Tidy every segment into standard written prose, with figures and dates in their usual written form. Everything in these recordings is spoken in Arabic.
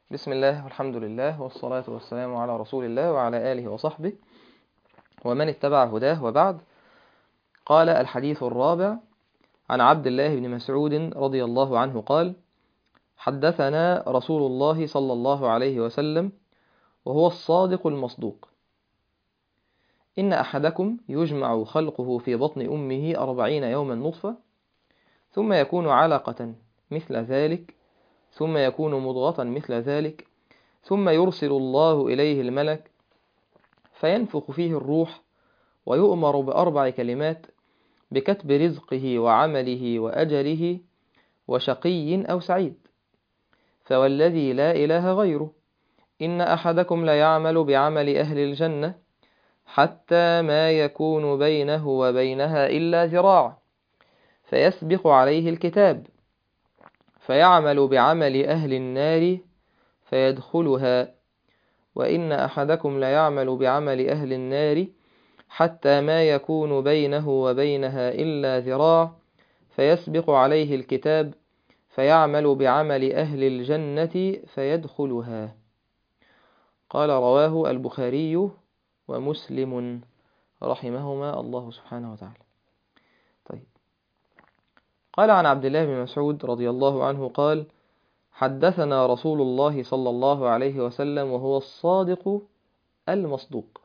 بسم الله والحمد لله والصلاة والسلام على رسول الله وعلى آله وصحبه ومن اتبع هداه وبعد. قال الحديث الرابع عن عبد الله بن مسعود رضي الله عنه قال: حدثنا رسول الله صلى الله عليه وسلم وهو الصادق المصدوق: إن أحدكم يجمع خلقه في بطن أمه 40 يوما نطفة، ثم يكون علقة مثل ذلك، ثم يكون مضغة مثل ذلك، ثم يرسل الله إليه الملك فينفخ فيه الروح، ويؤمر بأربع كلمات: بكتب رزقه وعمله وأجله وشقي أو سعيد. فوالذي لا إله غيره إن أحدكم ليعمل بعمل أهل الجنة حتى ما يكون بينه وبينها إلا ذراع، فيسبق عليه الكتاب فيعمل بعمل أهل النار فيدخلها، وإن أحدكم ليعمل بعمل أهل النار حتى ما يكون بينه وبينها إلا ذراع، فيسبق عليه الكتاب فيعمل بعمل أهل الجنة فيدخلها. قال: رواه البخاري ومسلم رحمهما الله سبحانه وتعالى. طيب، قال عن عبد الله بن مسعود رضي الله عنه قال: حدثنا رسول الله صلى الله عليه وسلم وهو الصادق المصدوق.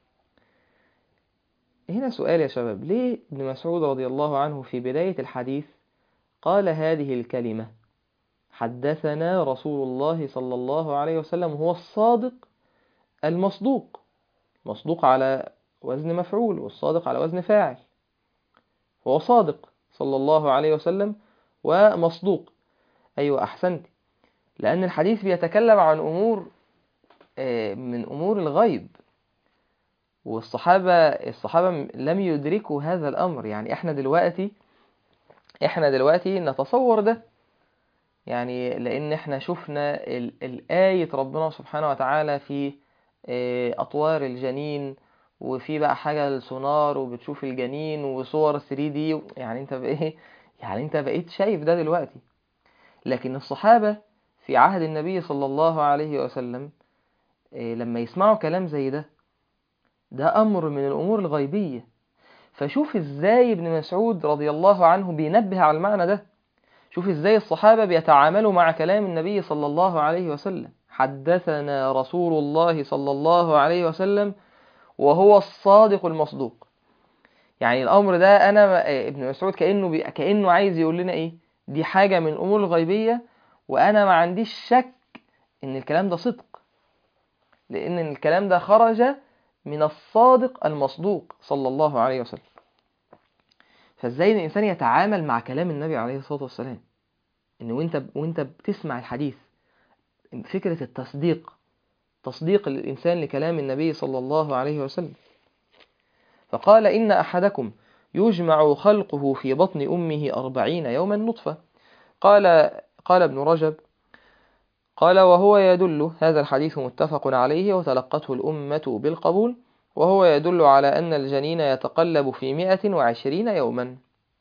هنا سؤال يا شباب: ليه ابن مسعود رضي الله عنه في بداية الحديث قال هذه الكلمة حدثنا رسول الله صلى الله عليه وسلم هو الصادق المصدوق؟ مصدوق على وزن مفعول، والصادق على وزن فاعل. هو صادق صلى الله عليه وسلم ومصدوق. أيوة، أحسنت، لأن الحديث بيتكلم عن أمور من أمور الغيب، والصحابة لم يدركوا هذا الأمر. يعني احنا دلوقتي نتصور ده، يعني لأن احنا شفنا الآية ربنا سبحانه وتعالى في أطوار الجنين، وفي بقى حاجة السونار وبتشوف الجنين وصور 3D. يعني انت بقيت شايف ده دلوقتي. لكن الصحابة في عهد النبي صلى الله عليه وسلم لما يسمعوا كلام زي ده أمر من الأمور الغيبية. فشوف ازاي ابن مسعود رضي الله عنه بينبه على المعنى ده. شوف ازاي الصحابة بيتعاملوا مع كلام النبي صلى الله عليه وسلم: حدثنا رسول الله صلى الله عليه وسلم وهو الصادق المصدوق. يعني الأمر ده ابن مسعود كأنه عايز يقول لنا ايه؟ دي حاجة من الأمور الغيبية، وأنا ما عنديش شك إن الكلام ده صدق، لأن الكلام ده خرج من الصادق المصدوق صلى الله عليه وسلم. فازاي الإنسان يتعامل مع كلام النبي عليه الصلاة والسلام؟ إن وانت بتسمع الحديث، فكرة تصديق الإنسان لكلام النبي صلى الله عليه وسلم. فقال: إن أحدكم يجمع خلقه في بطن أمه 40 يوما نطفة. قال ابن رجب: قال وهو يدل، هذا الحديث متفق عليه وتلقته الأمة بالقبول، وهو يدل على أن الجنين يتقلب في 120 يوما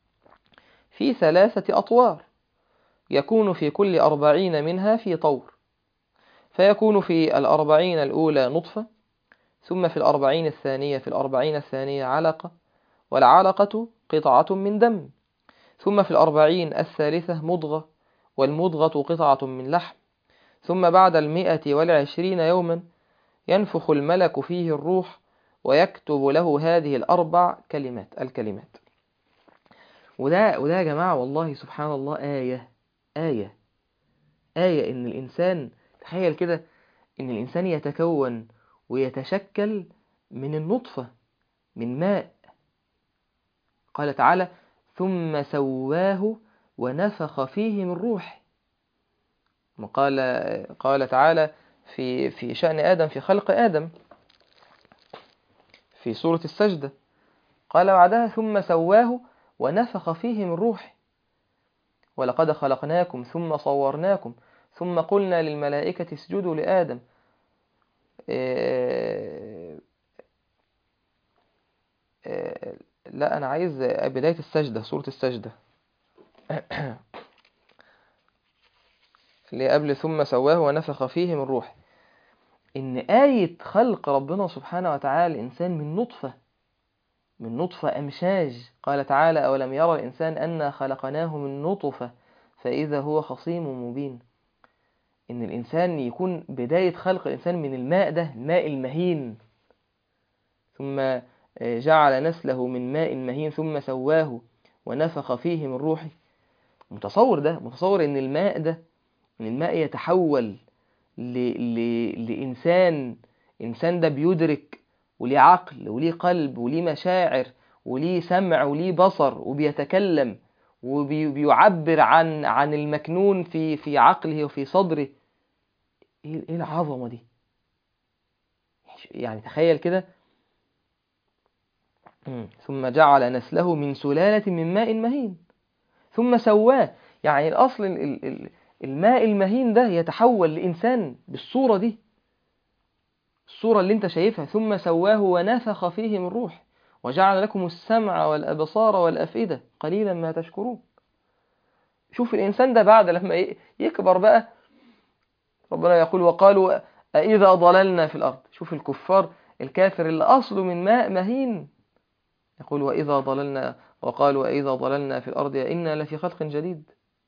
في 3 أطوار، يكون في كل 40 منها في طور، فيكون في 40 الأولى نطفة، ثم في 40 الثانية علقة، والعلقة قطعة من دم، ثم في 40 الثالثة مضغة، والمضغة قطعة من لحم، ثم بعد 120 يوما ينفخ الملك فيه الروح ويكتب له هذه الكلمات. وده يا جماعة والله سبحان الله آية إن الإنسان، تخيل كده، إن الإنسان يتكون ويتشكل من النطفة، من ماء. قال تعالى: ثم سواه ونفخ فيه من روح. قال تعالى في شأن آدم، في خلق آدم في سورة السجدة، قال بعدها: ثم سواه ونفخ فيه من روح، ولقد خلقناكم ثم صورناكم ثم قلنا للملائكة اسجدوا لآدم. لا، أنا عايز بداية السجدة، سورة السجدة. اللي قبل ثم سواه ونفخ فيه من روح. إن آية خلق ربنا سبحانه وتعالى الإنسان من نطفة أمشاج. قال تعالى: أولم يرى الإنسان أنا خلقناه من نطفة فإذا هو خصيم مبين. إن الإنسان يكون بداية خلق الإنسان من الماء ده، الماء المهين، ثم جعل نسله من ماء مهين ثم سواه ونفخ فيه من روحه. متصور إن الماء ده، إن الماء يتحول لإنسان. إنسان ده بيدرك وليه عقل وليه قلب وليه مشاعر وليه سمع وليه بصر وبيتكلم وبيعبر عن المكنون في عقله وفي صدره. ايه العظمة دي؟ يعني تخيل كده. ثم جعل نسله من سلالة من ماء مهين ثم سواه. يعني الأصل الماء المهين ده يتحول لإنسان بالصورة دي، الصورة اللي انت شايفها. ثم سواه ونفخ فيه من روح وجعل لكم السمع والأبصار والأفئدة قليلا ما تشكرون. شوف الإنسان ده بعد لما يكبر بقى، ربنا يقول: وقالوا أإذا ضللنا في الأرض. شوف الكفار، الكافر اللي أصله من ماء مهين، يقول: وإذا ضللنا، وقالوا أإذا ضللنا في الأرض أإنا لفي خلق جديد.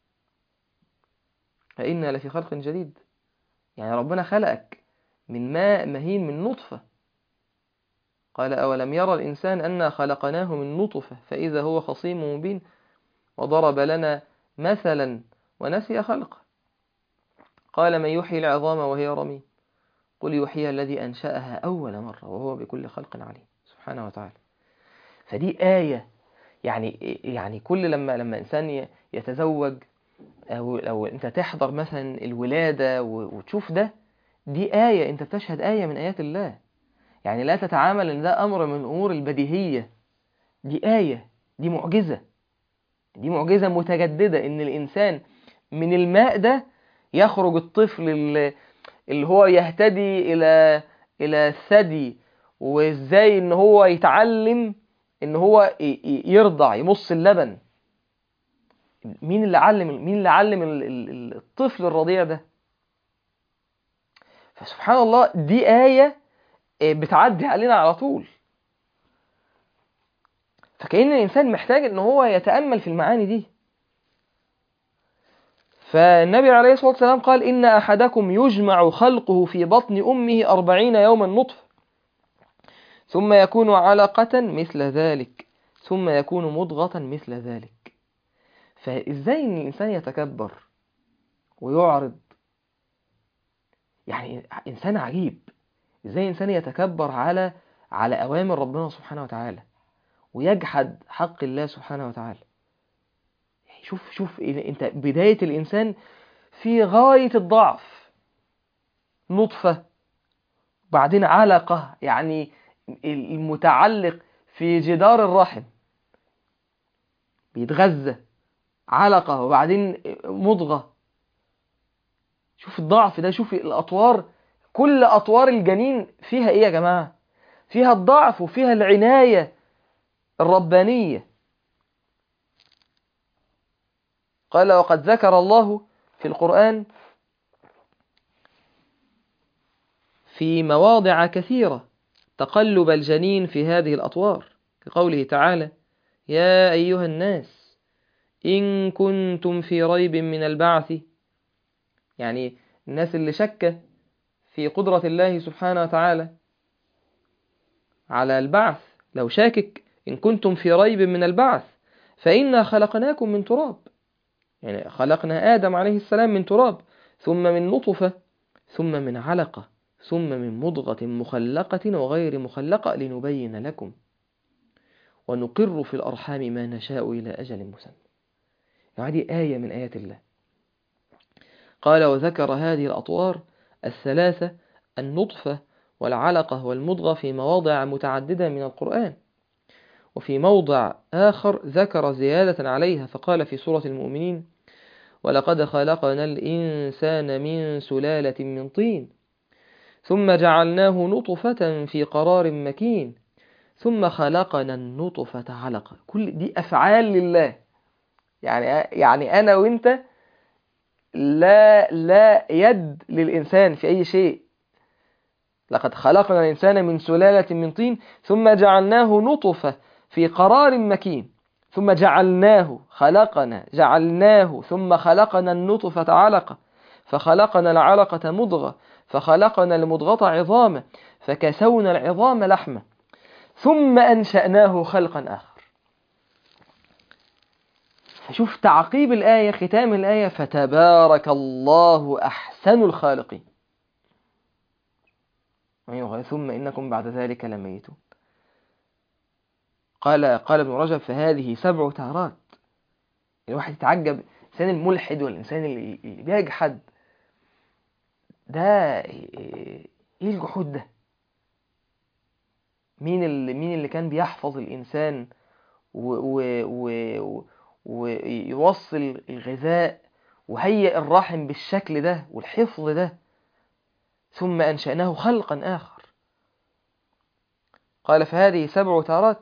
أإنا لفي خلق جديد. يعني ربنا خلقك من ماء مهين، من نطفة. قال: أولم يرى الإنسان أنا خلقناه من نطفة فإذا هو خصيم مبين وضرب لنا مثلا ونسي خلقه. قال: من يحيي العظام وهي رميم قل يحييها الذي أنشأها أول مرة وهو بكل خلق عليم سبحانه وتعالى. فدي آية. يعني كل لما إنسان يتزوج أو أنت تحضر مثلا الولادة وتشوف ده، دي آية. أنت بتشهد آية من آيات الله. يعني لا تتعامل إن ده أمر من أمور البديهية. دي آية، دي معجزة، دي معجزة متجددة. إن الإنسان من الماء ده يخرج الطفل اللي هو يهتدي إلى الثدي، وإزاي إن هو يتعلم إن هو يرضع، يمص اللبن. مين اللي علم الطفل الرضيع ده؟ فسبحان الله، دي آية بتعدي علينا على طول. فكأن الإنسان محتاج إن هو يتأمل في المعاني دي. فالنبي عليه الصلاة والسلام قال: إن أحدكم يجمع خلقه في بطن أمه 40 يوما نطفة ثم يكون علقة مثل ذلك ثم يكون مضغة مثل ذلك. فإزاي إن الإنسان يتكبر ويعرض؟ يعني إنسان عجيب. إزاي إنسان يتكبر على أوامر ربنا سبحانه وتعالى ويجحد حق الله سبحانه وتعالى. شوف انت بداية الإنسان في غاية الضعف، نطفة، بعدين علقة، يعني المتعلق في جدار الرحم بيتغذى، علقة، وبعدين مضغة. شوف الضعف ده، شوف الأطوار. كل أطوار الجنين فيها إيه يا جماعة؟ فيها الضعف وفيها العناية الربانية. قال: وقد ذكر الله في القرآن في مواضع كثيرة تقلب الجنين في هذه الأطوار، كقوله تعالى: يا أيها الناس إن كنتم في ريب من البعث. يعني الناس اللي شك في قدرة الله سبحانه وتعالى على البعث، لو شاكك: إن كنتم في ريب من البعث فإنا خلقناكم من تراب. يعني خلقنا آدم عليه السلام من تراب، ثم من نطفة، ثم من علقة، ثم من مضغة مخلقة وغير مخلقة لنبين لكم ونقر في الأرحام ما نشاء إلى أجل مسمى. يعني دي آية من آيات الله. قال: وذكر هذه الأطوار الثلاثة، النطفة والعلقة والمضغة، في مواضع متعددة من القرآن. وفي موضع آخر ذكر زيادة عليها فقال في سورة المؤمنين: ولقد خلقنا الإنسان من سلالة من طين ثم جعلناه نطفة في قرار مكين ثم خلقنا النطفة علقة. كل دي أفعال لله. يعني أنا وإنت لا يد للإنسان في أي شيء. لقد خلقنا الإنسان من سلالة من طين ثم جعلناه نطفة في قرار مكين ثم جعلناه ثم خلقنا النطفة علقة فخلقنا العلقة مضغة فخلقنا المضغة عظاما فكسونا العظام لحمة ثم أنشأناه خلقا آخر. فشوف تعقيب الآية، ختام الآية: فتبارك الله أحسن الخالقين. ثم إنكم بعد ذلك لميتون. قال ابن رجب: فهذه 7 تارات. الواحد يتعجب، الإنسان الملحد والإنسان اللي بيجحد ده، إيه الجحود ده؟ مين اللي كان بيحفظ الإنسان ويوصل الغذاء وهيئ الرحم بالشكل ده والحفظ ده؟ ثم أنشأناه خلقا آخر. قال: فهذه 7 تارات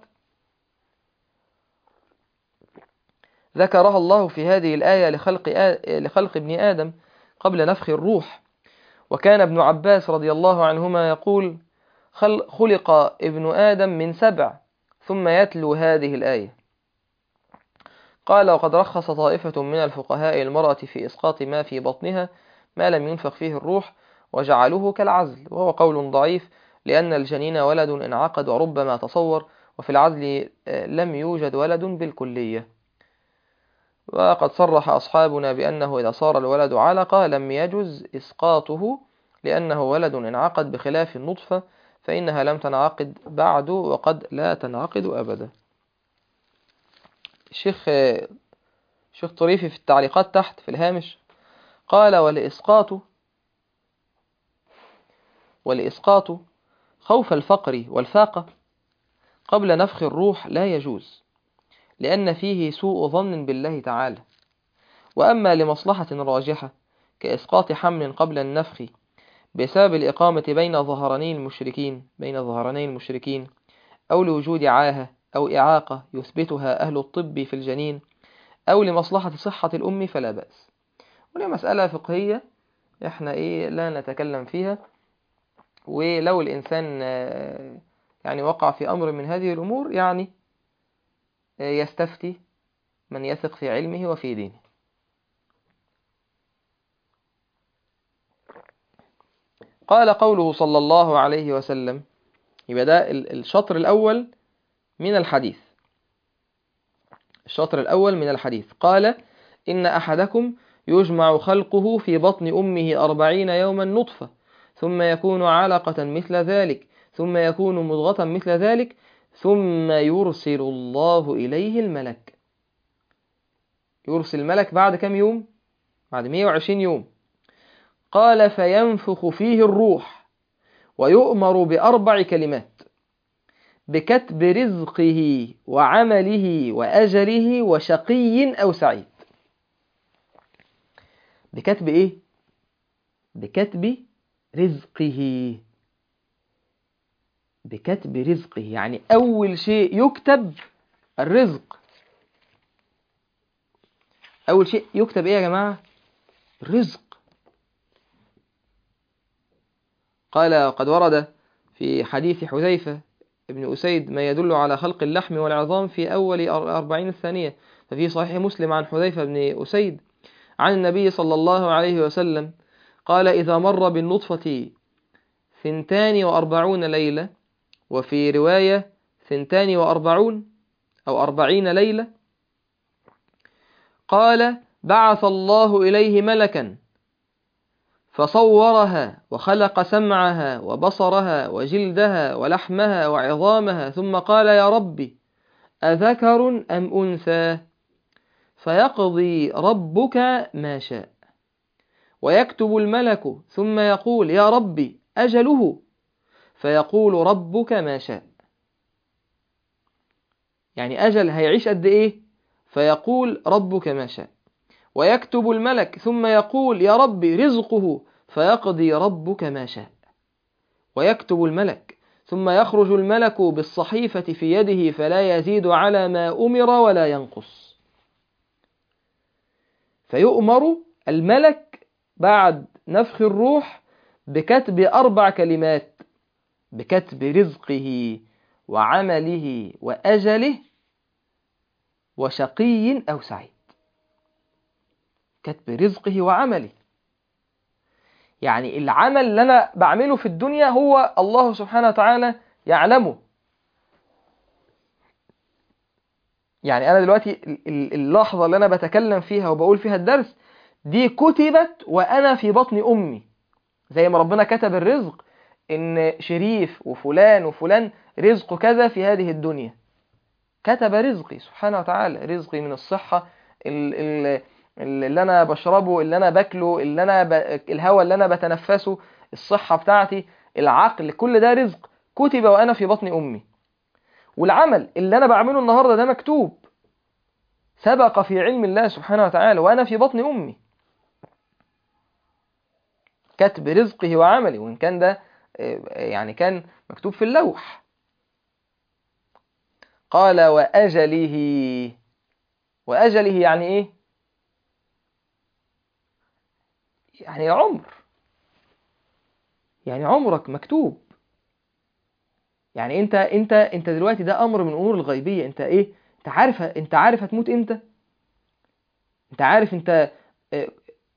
ذكرها الله في هذه الآية لخلق ابن آدم قبل نفخ الروح. وكان ابن عباس رضي الله عنهما يقول: خلق ابن آدم من 7 ثم يتلو هذه الآية. قال: وقد رخص طائفة من الفقهاء المرأة في إسقاط ما في بطنها ما لم ينفخ فيه الروح وجعلوه كالعزل، وهو قول ضعيف لأن الجنين ولد انعقد وربما تصور، وفي العزل لم يوجد ولد بالكلية. وقد صرح أصحابنا بأنه إذا صار الولد علقة لم يجز إسقاطه لأنه ولد انعقد، بخلاف النطفة فإنها لم تنعقد بعد وقد لا تنعقد أبدا. الشيخ طريفي في التعليقات تحت في الهامش قال: والإسقاط خوف الفقر والفاقة قبل نفخ الروح لا يجوز، لأن فيه سوء ظن بالله تعالى. وأما لمصلحة راجحة كإسقاط حمل قبل النفخ بسبب الإقامة بين ظهراني المشركين أو لوجود عاهة أو إعاقة يثبتها أهل الطب في الجنين أو لمصلحة صحة الأم فلا بأس. ولي مسألة فقهية إحنا لا نتكلم فيها، ولو الإنسان يعني وقع في أمر من هذه الأمور يعني يستفتي من يثق في علمه وفي دينه. قال: قوله صلى الله عليه وسلم. يبقى ده الشطر الأول من الحديث. قال: إن أحدكم يجمع خلقه في بطن أمه 40 يوما نطفة ثم يكون علقة مثل ذلك ثم يكون مضغة مثل ذلك ثم يرسل الله إليه الملك. يرسل الملك بعد كم يوم؟ بعد 120 يوم. قال: فينفخ فيه الروح ويؤمر ب4 كلمات: بكتب رزقه وعمله وأجله وشقي أو سعيد. بكتب إيه؟ بكتب رزقه. بكتب رزقه يعني أول شيء يكتب الرزق. أول شيء يكتب إيه يا جماعة؟ الرزق. قال: قد ورد في حديث حذيفة ابن أسيد ما يدل على خلق اللحم والعظام في أول 40 ثانية، ففي صحيح مسلم عن حذيفة بن أسيد عن النبي صلى الله عليه وسلم قال: إذا مر بالنطفة 42 ليلة، وفي رواية 42 أو 40 ليلة، قال: بعث الله إليه ملكا فصورها وخلق سمعها وبصرها وجلدها ولحمها وعظامها، ثم قال: يا ربي أذكر أم أنثى؟ فيقضي ربك ما شاء. ويكتب الملك ثم يقول: يا ربي أجله؟ فيقول ربك ما شاء. يعني أجل هيعيش قد إيه؟ فيقول ربك ما شاء. ويكتب الملك ثم يقول: يا ربي رزقه؟ فيقضي ربك ما شاء. ويكتب الملك ثم يخرج الملك بالصحيفة في يده فلا يزيد على ما أمر ولا ينقص. فيؤمر الملك بعد نفخ الروح بكتب 4 كلمات: بكتب رزقه وعمله وأجله وشقي أو سعيد. كتب رزقه وعمله، يعني العمل اللي أنا بعمله في الدنيا هو الله سبحانه وتعالى يعلمه. يعني أنا دلوقتي اللحظة اللي أنا بتكلم فيها وبقول فيها الدرس دي كتبت وأنا في بطن أمي، زي ما ربنا كتب الرزق إن شريف وفلان وفلان رزقه كذا في هذه الدنيا. كتب رزقي سبحانه وتعالى، رزقي من الصحة، اللي أنا بشربه، اللي أنا باكله، الهواء اللي أنا بتنفسه، الصحة بتاعتي، العقل، كل ده رزق كتب وأنا في بطن أمي. والعمل اللي أنا بعمله النهاردة ده مكتوب، سبق في علم الله سبحانه وتعالى وأنا في بطن أمي. كتب رزقه وعمله، وإن كان ده يعني كان مكتوب في اللوح. قال وأجله. وأجله يعني إيه؟ يعني العمر، يعني عمرك مكتوب. يعني انت دلوقتي ده امر من الامور الغيبيه. انت ايه؟ انت عارف هتموت امتى؟ انت عارف انت اه،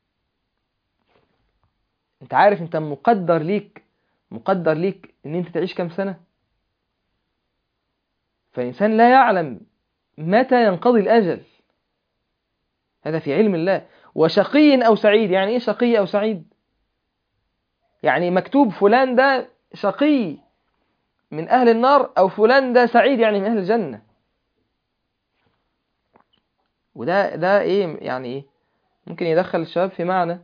انت عارف انت مقدر ليك ان انت تعيش كام سنه؟ فالانسان لا يعلم متى ينقضي الاجل، هذا في علم الله. وشقي او سعيد، يعني ايه شقي او سعيد؟ يعني مكتوب فلان ده شقي من اهل النار، او فلان ده سعيد يعني من اهل الجنه. وده ايه يعني؟ ايه ممكن يدخل الشباب في معنى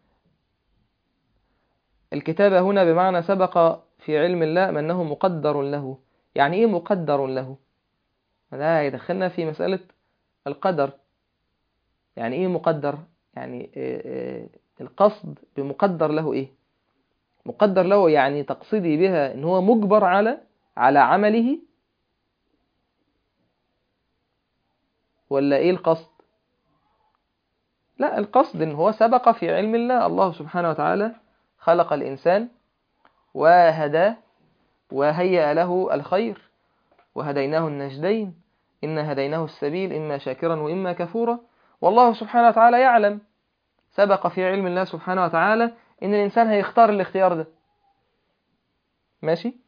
الكتابة هنا بمعنى سبق في علم الله ما أنه مقدر له. يعني إيه مقدر له؟ ده يدخلنا في مسألة القدر. يعني إيه مقدر؟ يعني القصد بمقدر له إيه؟ مقدر له يعني تقصدي بها إن هو مجبر على عمله، ولا إيه القصد؟ لا، القصد إن هو سبق في علم الله. الله سبحانه وتعالى خلق الإنسان وهداه وهيأ له الخير، وهديناه النجدين، إنا هديناه السبيل إما شاكرا وإما كفورا. والله سبحانه وتعالى يعلم، سبق في علم الله سبحانه وتعالى إن الإنسان هيختار الاختيار ده. ماشي؟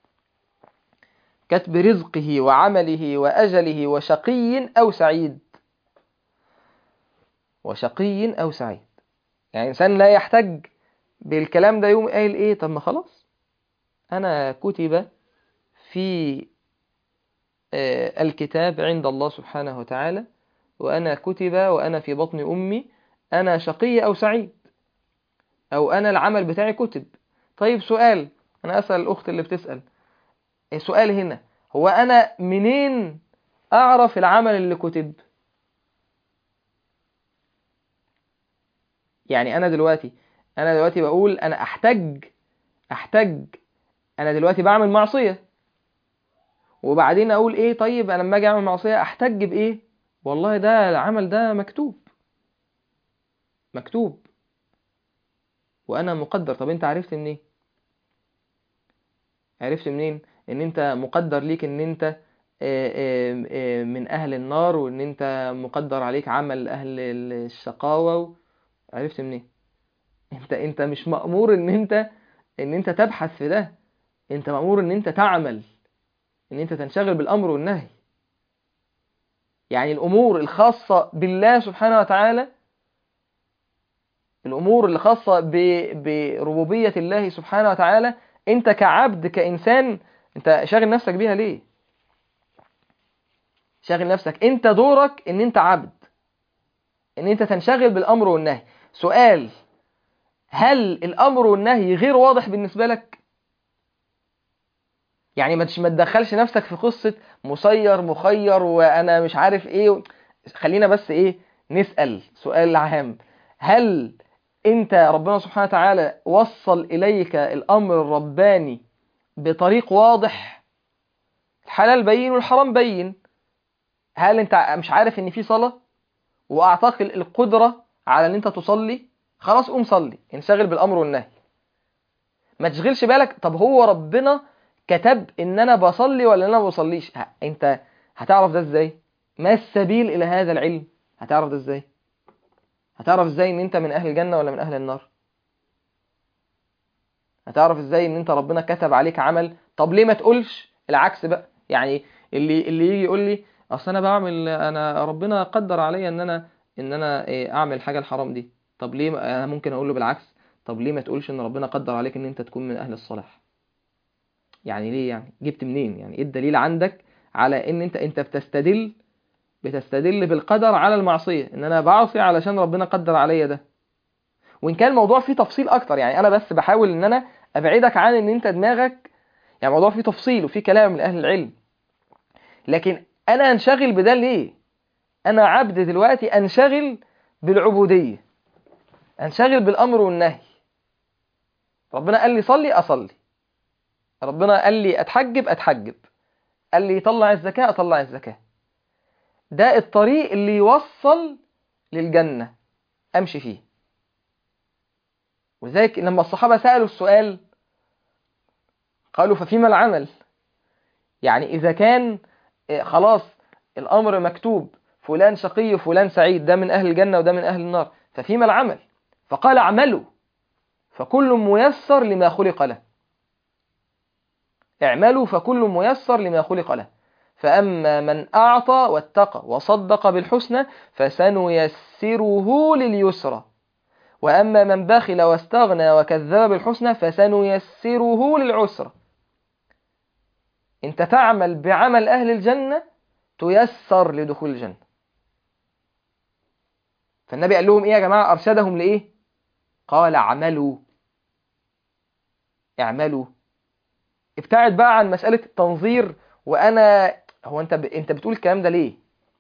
كتب رزقه وعمله وأجله وشقي أو سعيد. وشقي أو سعيد، يعني إنسان لا يحتج بالكلام ده يوم قايل إيه؟ طب ما خلاص أنا كتب في الكتاب عند الله سبحانه وتعالى، وأنا كتب وأنا في بطن أمي أنا شقي أو سعيد، أو أنا العمل بتاعي كتب. طيب سؤال، أنا أسأل الأخت اللي بتسأل السؤال هنا، هو أنا منين أعرف العمل اللي كتب؟ يعني أنا دلوقتي بقول أنا أحتج أنا دلوقتي بعمل معصية، وبعدين أقول إيه؟ طيب أنا لما أجي أعمل معصية أحتج بإيه؟ والله ده العمل ده مكتوب وأنا مقدر. طب أنت عرفت منين؟ عرفت منين ان انت مقدر ليك ان انت من اهل النار، وان انت مقدر عليك عمل اهل الشقاوة؟ عرفت منين؟ انت مش مأمور ان انت تبحث في ده. انت مأمور ان انت تعمل، ان انت تنشغل بالامر والنهي. يعني الامور الخاصة بالله سبحانه وتعالى، الامور اللي خاصة بربوبية الله سبحانه وتعالى، انت كعبد كإنسان انت شاغل نفسك بيها ليه؟ شاغل نفسك، انت دورك ان انت عبد، ان انت تنشغل بالامر والنهي. سؤال، هل الامر والنهي غير واضح بالنسبة لك؟ يعني ما تدخلش نفسك في قصة مسير مخير وانا مش عارف ايه. خلينا بس ايه، نسأل سؤال عام. هل انت ربنا سبحانه وتعالى وصل اليك الامر الرباني بطريق واضح؟ الحلال بين والحرام بين. هل انت مش عارف ان في صلاة واعطاك القدرة على ان انت تصلي، خلاص قوم صلي، انشغل بالامر والنهي. ما تشغلش بالك طب هو ربنا كتب ان انا بصلي ولا انا ما بصليش. انت هتعرف ده ازاي؟ ما السبيل الى هذا العلم؟ هتعرف ده ازاي؟ هتعرف ازاي ان انت من اهل الجنة ولا من اهل النار؟ هتعرف ازاي ان انت ربنا كتب عليك عمل؟ طب ليه ما تقولش العكس بقى؟ يعني اللي يجي يقول لي اصل انا بعمل، انا ربنا قدر عليا ان انا اعمل حاجه الحرام دي. طب ليه انا ممكن اقول له بالعكس، طب ليه ما تقولش ان ربنا قدر عليك ان انت تكون من اهل الصلاح؟ يعني ليه؟ يعني جبت منين؟ يعني ايه الدليل عندك على ان انت بتستدل بالقدر على المعصيه، ان انا بعصي علشان ربنا قدر عليا ده؟ وان كان الموضوع فيه تفصيل اكتر، يعني انا بس بحاول ان انا ابعدك عن ان انت دماغك، يعني الموضوع فيه تفصيل وفيه كلام من اهل العلم، لكن انا انشغل بده ليه؟ انا عبد دلوقتي، انشغل بالعبودية، انشغل بالامر والنهي. ربنا قال لي صلي اصلي، ربنا قال لي اتحجب اتحجب، قال لي طلع الزكاة اطلع الزكاة. ده الطريق اللي يوصل للجنة، امشي فيه. ولذلك لما الصحابة سألوا السؤال قالوا ففيما العمل؟ يعني إذا كان خلاص الأمر مكتوب، فلان شقي وفلان سعيد، ده من أهل الجنة وده من أهل النار، ففيما العمل؟ فقال اعملوا فكل ميسر لما خلق له. اعملوا فكل ميسر لما خلق له. فأما من أعطى واتقى وصدق بالحسنى فسنيسره لليسرى، وأما من بخل واستغنى وكذب بالحسنى فسنيسره للعسرى. انت تعمل بعمل أهل الجنة تيسر لدخول الجنة. فالنبي قال لهم ايه يا جماعة؟ أرشدهم لإيه؟ قال اعملوا. اعملوا. ابتعد بقى عن مسألة التنظير. وأنا هو أنت بتقول الكلام ده ليه؟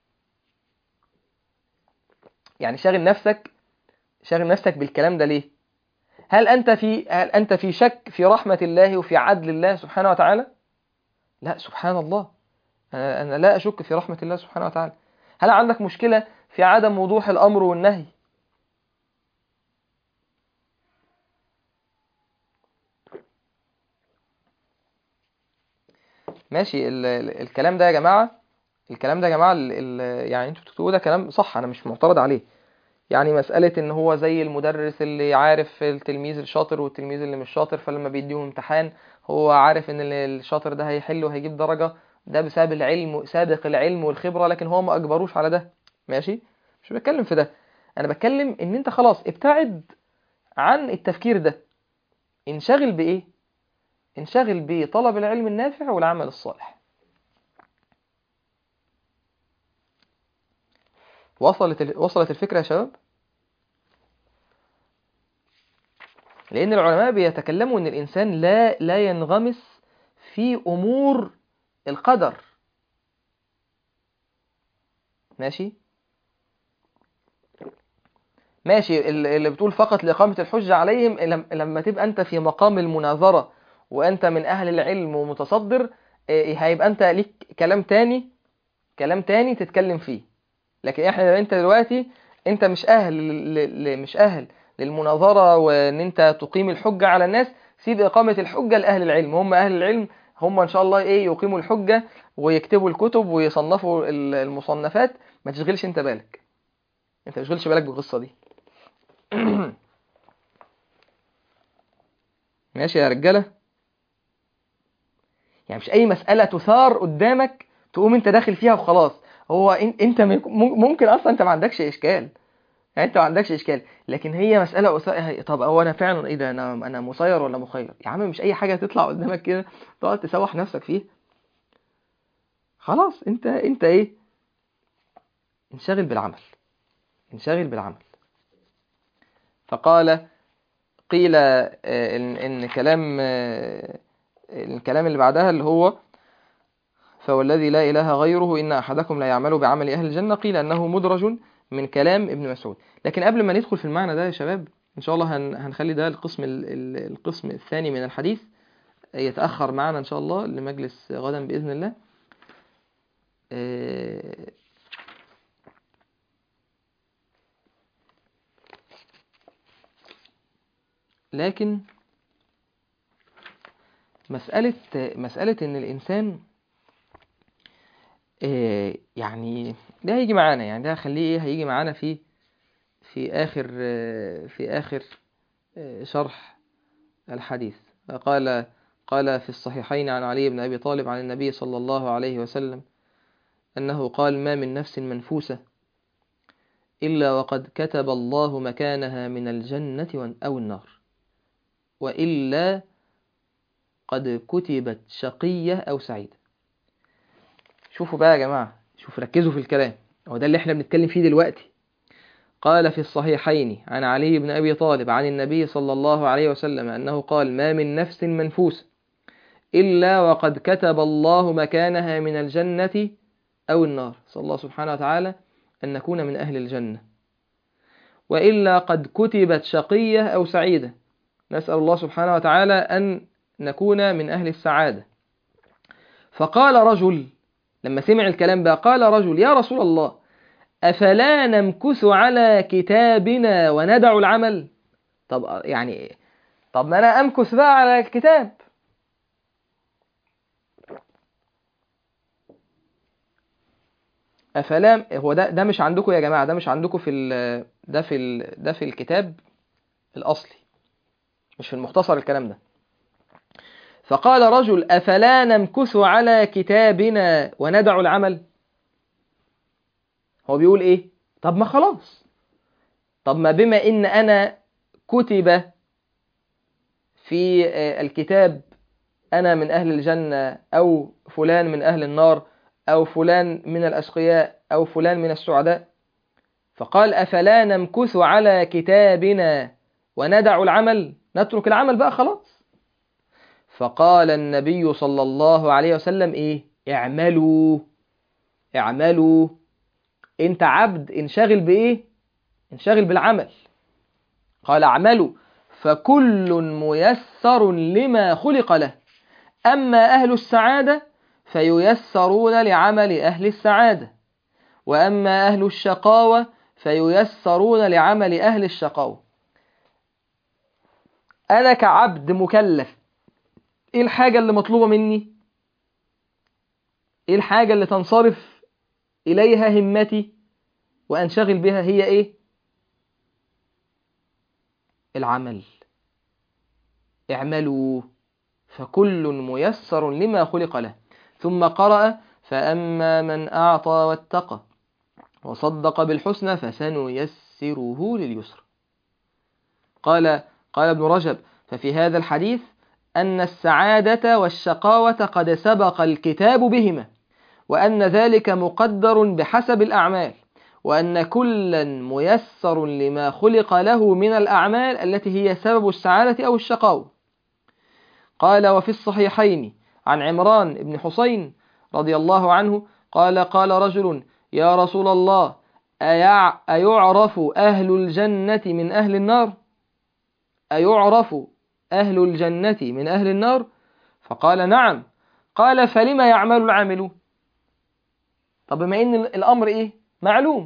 يعني شاغل نفسك بالكلام ده ليه؟ هل أنت في شك في رحمة الله وفي عدل الله سبحانه وتعالى؟ لا، سبحان الله. أنا لا أشك في رحمة الله سبحانه وتعالى. هل عندك مشكلة في عدم وضوح الأمر والنهي؟ ماشي. الكلام ده يا جماعة، الكلام ده يا جماعة يعني انتوا بتكتبوا ده كلام صح، أنا مش معترض عليه. يعني مسألة ان هو زي المدرس اللي عارف التلميذ الشاطر والتلميذ اللي مش شاطر، فلما بيديهم امتحان هو عارف ان الشاطر ده هيحل وهيجيب درجة، ده بسبب العلم، سابق العلم والخبرة، لكن هو ما اجبروش على ده. ماشي، مش بتكلم في ده. انا بتكلم ان انت خلاص ابتعد عن التفكير ده. انشغل بايه؟ انشغل بطلب العلم النافع والعمل الصالح. وصلت الفكرة يا شباب؟ لأن العلماء بيتكلموا إن الإنسان لا ينغمس في أمور القدر. ماشي. ماشي. اللي بتقول فقط لإقامة الحجة عليهم، لما تبقى أنت في مقام المناظرة وأنت من أهل العلم ومتصدر، هيبقى أنت ليك كلام تاني تتكلم فيه. لكن أنت دلوقتي أنت مش أهل للمناظرة وأن أنت تقيم الحجة على الناس. سيب إقامة الحجة لأهل العلم، هم أهل العلم، هم إن شاء الله يقيموا الحجة ويكتبوا الكتب ويصنفوا المصنفات. ما تشغلش أنت بالك، أنت ما تشغلش بالك بالقصة دي. ماشي يا رجالة؟ يعني مش أي مسألة تثار قدامك تقوم أنت داخل فيها وخلاص. هو أنت ممكن أصلا أنت ما عندكش إشكال، يعني أنت ما عندكش إشكال، لكن هي مسألة طب هو أنا فعلا إيه ده؟ أنا مسير ولا مخير؟ يا عم مش أي حاجة تطلع قدامك كده تقعد تسوح نفسك فيها. خلاص أنت إيه؟ انشغل بالعمل، انشغل بالعمل. فقال قيل إن الكلام اللي بعدها اللي هو فوالذي لا إله غيره إن أحدكم لا يعمل بعمل أهل الجنة، قيل أنه مدرج من كلام ابن مسعود. لكن قبل ما ندخل في المعنى ده يا شباب، إن شاء الله هنخلي ده القسم الثاني من الحديث يتأخر معنا إن شاء الله لمجلس غدا بإذن الله. لكن مسألة إن الإنسان يعني ده هيجي معانا، يعني ده هخليه هيجي معانا في آخر شرح الحديث. قال في الصحيحين عن علي بن أبي طالب عن النبي صلى الله عليه وسلم أنه قال: ما من نفس منفوسة إلا وقد كتب الله مكانها من الجنة أو النار، وإلا قد كتبت شقية أو سعيدة. شوفوا بقى يا جماعة، ركزوا في الكلام، هو ده اللي احنا بنتكلم فيه دلوقتي. قال في الصحيحين عن علي بن أبي طالب عن النبي صلى الله عليه وسلم أنه قال: ما من نفس منفوسة إلا وقد كتب الله مكانها من الجنة أو النار. صلى الله سبحانه وتعالى أن نكون من أهل الجنة، وإلا قد كتبت شقية أو سعيدة. نسأل الله سبحانه وتعالى أن نكون من أهل السعادة. فقال رجل، لما سمع الكلام بقى، قال رجل: يا رسول الله، أفلا نمكث على كتابنا وندع العمل؟ طب ما أنا أمكث بقى على الكتاب. أفلا، هو ده مش عندكم يا جماعة، ده مش عندكم ده في الكتاب الأصلي، مش في المختصر الكلام ده. فقال رجل: أفلا نمكث على كتابنا وندع العمل؟ هو بيقول إيه؟ طب ما خلاص، طب ما بما إن أنا كتب في الكتاب أنا من أهل الجنة، أو فلان من أهل النار، أو فلان من الأشقياء، أو فلان من السعداء. فقال: أفلا نمكث على كتابنا وندع العمل؟ نترك العمل بقى خلاص. فقال النبي صلى الله عليه وسلم: إيه؟ اعملوا اعملوا. انت عبد، انشغل بإيه؟ انشغل بالعمل. قال: اعملوا فكل ميسر لما خلق له، أما أهل السعادة فييسرون لعمل أهل السعادة، وأما أهل الشقاوة فييسرون لعمل أهل الشقاوة. أنا كعبد مكلف، إيه الحاجة اللي مطلوبة مني؟ إيه الحاجة اللي تنصرف إليها همتي وأنشغل بها؟ هي إيه؟ العمل. اعملوا فكل ميسر لما خلق له. ثم قرأ: فأما من أعطى واتقى وصدق بالحسنى فسنيسره لليسر. قال ابن رجب: ففي هذا الحديث أن السعادة والشقاوة قد سبق الكتاب بهما، وأن ذلك مقدر بحسب الأعمال، وأن كلا ميسر لما خلق له من الأعمال التي هي سبب السعادة أو الشقاوة. قال: وفي الصحيحين عن عمران بن حسين رضي الله عنه قال رجل: يا رسول الله، أيعرف أهل الجنة من أهل النار؟ أيعرف أهل الجنة من أهل النار؟ فقال: نعم. قال: فلما يعمل العاملون؟ طب بما إن الأمر إيه؟ معلوم،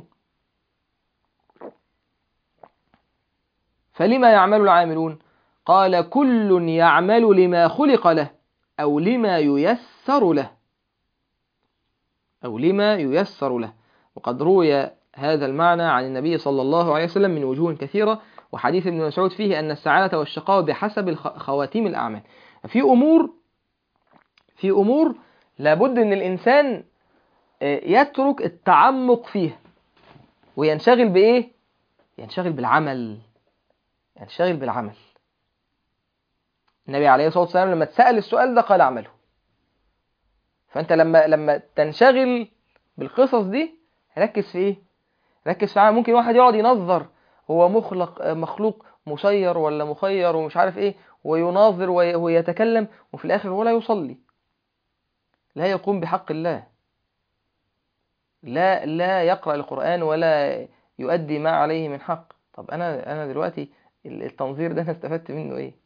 فلما يعمل العاملون؟ قال: كل يعمل لما خلق له، أو لما ييسر له، أو لما ييسر له. وقد روي هذا المعنى عن النبي صلى الله عليه وسلم من وجوه كثيرة، وحديث ابن مسعود فيه أن السعادة والشقاوة بحسب خواتيم الأعمال. في أمور لابد أن الإنسان يترك التعمق فيها وينشغل بإيه؟ ينشغل بالعمل. النبي عليه الصلاة والسلام لما تسأل السؤال ده قال: اعمله. فأنت لما تنشغل بالقصص دي، ركز في إيه؟ ركز في عمل. ممكن واحد يقعد ينظر هو مخلوق مسير ولا مخير ومش عارف إيه، ويناظر ويتكلم، وفي الآخر ولا يصلي، لا يقوم بحق الله، لا يقرأ القرآن ولا يؤدي ما عليه من حق. طب أنا دلوقتي التنظير ده أنا استفدت منه إيه؟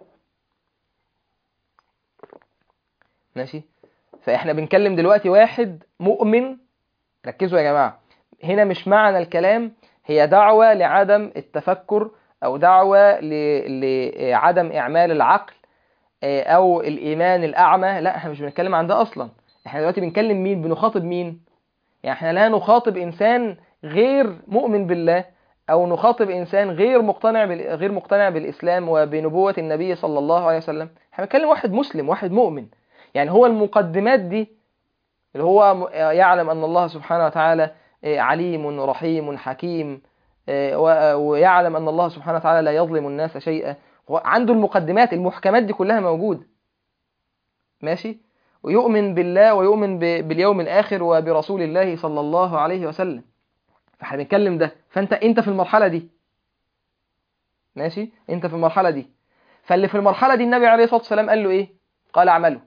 ماشي. فإحنا بنكلم دلوقتي واحد مؤمن. ركزوا يا جماعة، هنا مش معنى الكلام هي دعوة لعدم التفكر أو دعوة لعدم إعمال العقل أو الإيمان الأعمى. لا، احنا مش بنتكلم عن ده أصلا. احنا دلوقتي بنكلم مين؟ بنخاطب مين؟ يعني احنا لا نخاطب إنسان غير مؤمن بالله، أو نخاطب إنسان غير مقتنع بالإسلام وبنبوة النبي صلى الله عليه وسلم. احنا بنتكلم واحد مسلم، واحد مؤمن. يعني هو المقدمات دي اللي هو يعلم أن الله سبحانه وتعالى عليم رحيم حكيم، ويعلم أن الله سبحانه وتعالى لا يظلم الناس شيئا. هو عنده المقدمات، المحكمات دي كلها موجودة، ماشي، ويؤمن بالله ويؤمن باليوم الآخر وبرسول الله صلى الله عليه وسلم. فاحنا بنتكلم ده، فانت في المرحلة دي، ماشي، انت في المرحلة دي. فاللي في المرحلة دي النبي عليه الصلاة والسلام قال له ايه؟ قال اعملوا،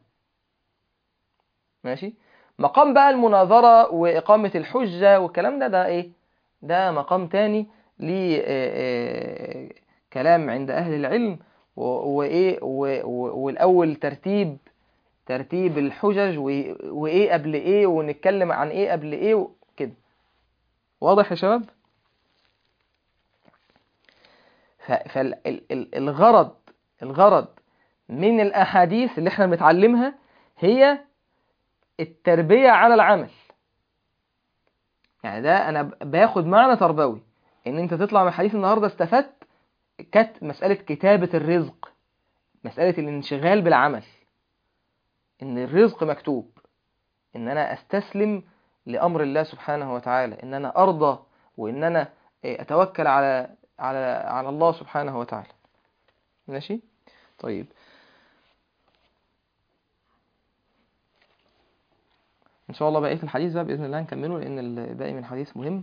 ماشي. مقام بقى المناظرة وإقامة الحجة والكلام ده ايه؟ ده مقام تاني، ليه كلام عند أهل العلم، وإيه والأول ترتيب الحجج، وإيه قبل إيه، ونتكلم عن إيه قبل إيه وكده. واضح يا شباب؟ فالغرض من الأحاديث اللي احنا بنتعلمها هي التربية على العمل. يعني ده أنا باخد معنى تربوي، إن أنت تطلع من الحديث النهاردة استفدت مسألة كتابة الرزق، مسألة الانشغال بالعمل، إن الرزق مكتوب، إن أنا أستسلم لأمر الله سبحانه وتعالى، إن أنا أرضى، وإن أنا أتوكل على الله سبحانه وتعالى. ماشي؟ طيب، إن شاء الله بقية الحديث بقى بإذن الله نكمله، لأن الباقي من الحديث مهم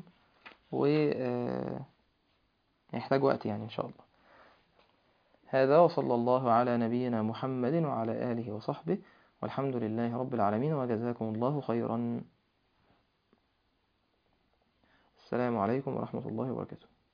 ويحتاج وقت يعني إن شاء الله. هذا، وصلى الله على نبينا محمد وعلى آله وصحبه، والحمد لله رب العالمين، وجزاكم الله خيرا. السلام عليكم ورحمة الله وبركاته.